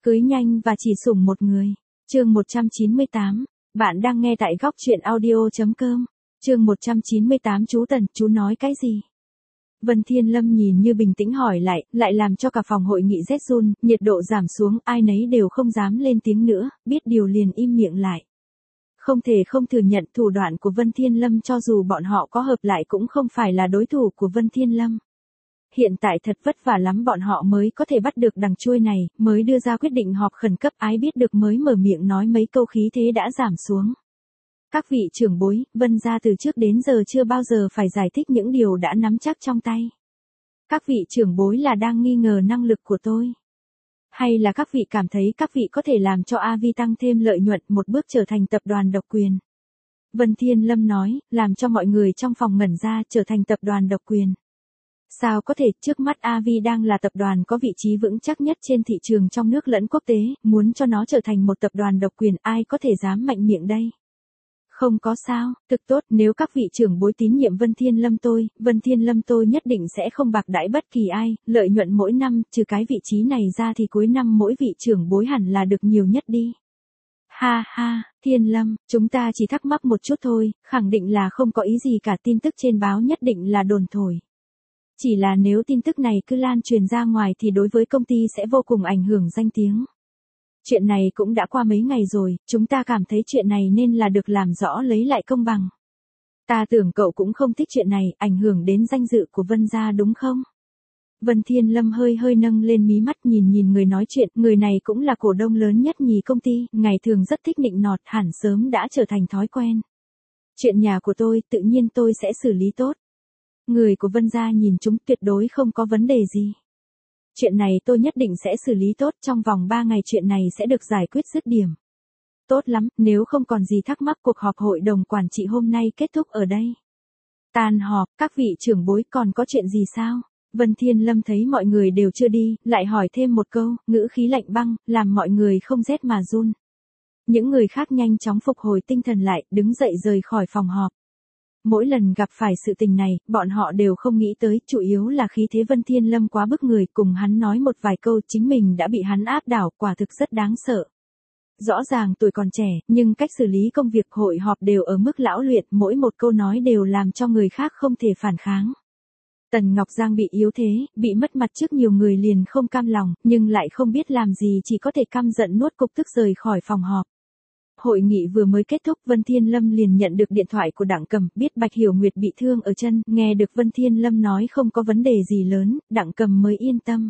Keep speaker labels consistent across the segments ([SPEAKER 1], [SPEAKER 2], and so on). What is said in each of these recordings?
[SPEAKER 1] Cưới nhanh và chỉ sủng một người. Chương 198. Bạn đang nghe tại góc truyện audio.com. Chương 198. Chú Tần, chú nói cái gì? Vân Thiên Lâm nhìn như bình tĩnh hỏi lại làm cho cả phòng hội nghị rét run, nhiệt độ giảm xuống, ai nấy đều không dám lên tiếng nữa, biết điều liền im miệng lại. Không thể không thừa nhận thủ đoạn của Vân Thiên Lâm, cho dù bọn họ có hợp lại cũng không phải là đối thủ của Vân Thiên Lâm. Hiện tại thật vất vả lắm bọn họ mới có thể bắt được đằng chuôi này, mới đưa ra quyết định họp khẩn cấp, ai biết được mới mở miệng nói mấy câu khí thế đã giảm xuống. Các vị trưởng bối, Vân gia từ trước đến giờ chưa bao giờ phải giải thích những điều đã nắm chắc trong tay. Các vị trưởng bối là đang nghi ngờ năng lực của tôi. Hay là các vị cảm thấy các vị có thể làm cho AV tăng thêm lợi nhuận, một bước trở thành tập đoàn độc quyền. Vân Thiên Lâm nói, làm cho mọi người trong phòng ngẩn ra, trở thành tập đoàn độc quyền. Sao có thể, trước mắt AV đang là tập đoàn có vị trí vững chắc nhất trên thị trường trong nước lẫn quốc tế, muốn cho nó trở thành một tập đoàn độc quyền, ai có thể dám mạnh miệng đây? Không có sao, thực tốt, nếu các vị trưởng bối tín nhiệm Vân Thiên Lâm tôi nhất định sẽ không bạc đãi bất kỳ ai, lợi nhuận mỗi năm, trừ cái vị trí này ra thì cuối năm mỗi vị trưởng bối hẳn là được nhiều nhất đi. Ha ha, Thiên Lâm, chúng ta chỉ thắc mắc một chút thôi, khẳng định là không có ý gì cả, tin tức trên báo nhất định là đồn thổi. Chỉ là nếu tin tức này cứ lan truyền ra ngoài thì đối với công ty sẽ vô cùng ảnh hưởng danh tiếng. Chuyện này cũng đã qua mấy ngày rồi, chúng ta cảm thấy chuyện này nên là được làm rõ lấy lại công bằng. Ta tưởng cậu cũng không thích chuyện này, ảnh hưởng đến danh dự của Vân gia đúng không? Vân Thiên Lâm hơi nâng lên mí mắt nhìn người nói chuyện, người này cũng là cổ đông lớn nhất nhì công ty, ngày thường rất thích nịnh nọt, hẳn sớm đã trở thành thói quen. Chuyện nhà của tôi, tự nhiên tôi sẽ xử lý tốt. Người của Vân gia nhìn chúng tuyệt đối không có vấn đề gì. Chuyện này tôi nhất định sẽ xử lý tốt, trong vòng 3 ngày chuyện này sẽ được giải quyết dứt điểm. Tốt lắm, nếu không còn gì thắc mắc, cuộc họp hội đồng quản trị hôm nay kết thúc ở đây. Tan họp, các vị trưởng bối còn có chuyện gì sao? Vân Thiên Lâm thấy mọi người đều chưa đi, lại hỏi thêm một câu, ngữ khí lạnh băng, làm mọi người không rét mà run. Những người khác nhanh chóng phục hồi tinh thần lại, đứng dậy rời khỏi phòng họp. Mỗi lần gặp phải sự tình này, bọn họ đều không nghĩ tới, chủ yếu là khí thế Vân Thiên Lâm quá bức người, cùng hắn nói một vài câu chính mình đã bị hắn áp đảo, quả thực rất đáng sợ. Rõ ràng tuổi còn trẻ, nhưng cách xử lý công việc hội họp đều ở mức lão luyện, mỗi một câu nói đều làm cho người khác không thể phản kháng. Tần Ngọc Giang bị yếu thế, bị mất mặt trước nhiều người liền không cam lòng, nhưng lại không biết làm gì, chỉ có thể căm giận nuốt cục tức rời khỏi phòng họp. Hội nghị vừa mới kết thúc, Vân Thiên Lâm liền nhận được điện thoại của Đặng Cầm, biết Bạch Hiểu Nguyệt bị thương ở chân, nghe được Vân Thiên Lâm nói không có vấn đề gì lớn, Đặng Cầm mới yên tâm.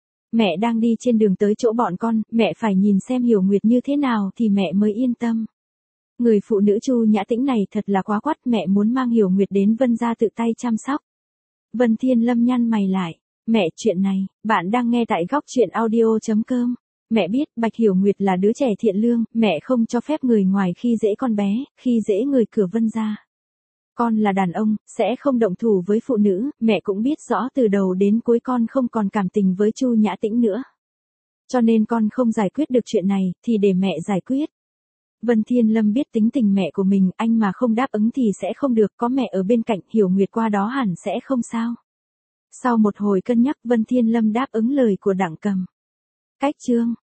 [SPEAKER 1] Mẹ đang đi trên đường tới chỗ bọn con, mẹ phải nhìn xem Hiểu Nguyệt như thế nào thì mẹ mới yên tâm. Người phụ nữ Chu Nhã Tĩnh này thật là quá quắt, mẹ muốn mang Hiểu Nguyệt đến Vân gia tự tay chăm sóc. Vân Thiên Lâm nhăn mày lại, mẹ, chuyện này, bạn đang nghe tại góc truyện audio.com. Mẹ biết Bạch Hiểu Nguyệt là đứa trẻ thiện lương, mẹ không cho phép người ngoài khi dễ con bé, khi dễ người cửa Vân gia. Con là đàn ông, sẽ không động thủ với phụ nữ, mẹ cũng biết rõ từ đầu đến cuối con không còn cảm tình với Chu Nhã Tĩnh nữa. Cho nên con không giải quyết được chuyện này, thì để mẹ giải quyết. Vân Thiên Lâm biết tính tình mẹ của mình, anh mà không đáp ứng thì sẽ không được, có mẹ ở bên cạnh, Hiểu Nguyệt qua đó hẳn sẽ không sao. Sau một hồi cân nhắc, Vân Thiên Lâm đáp ứng lời của Đặng Cầm. Cách chương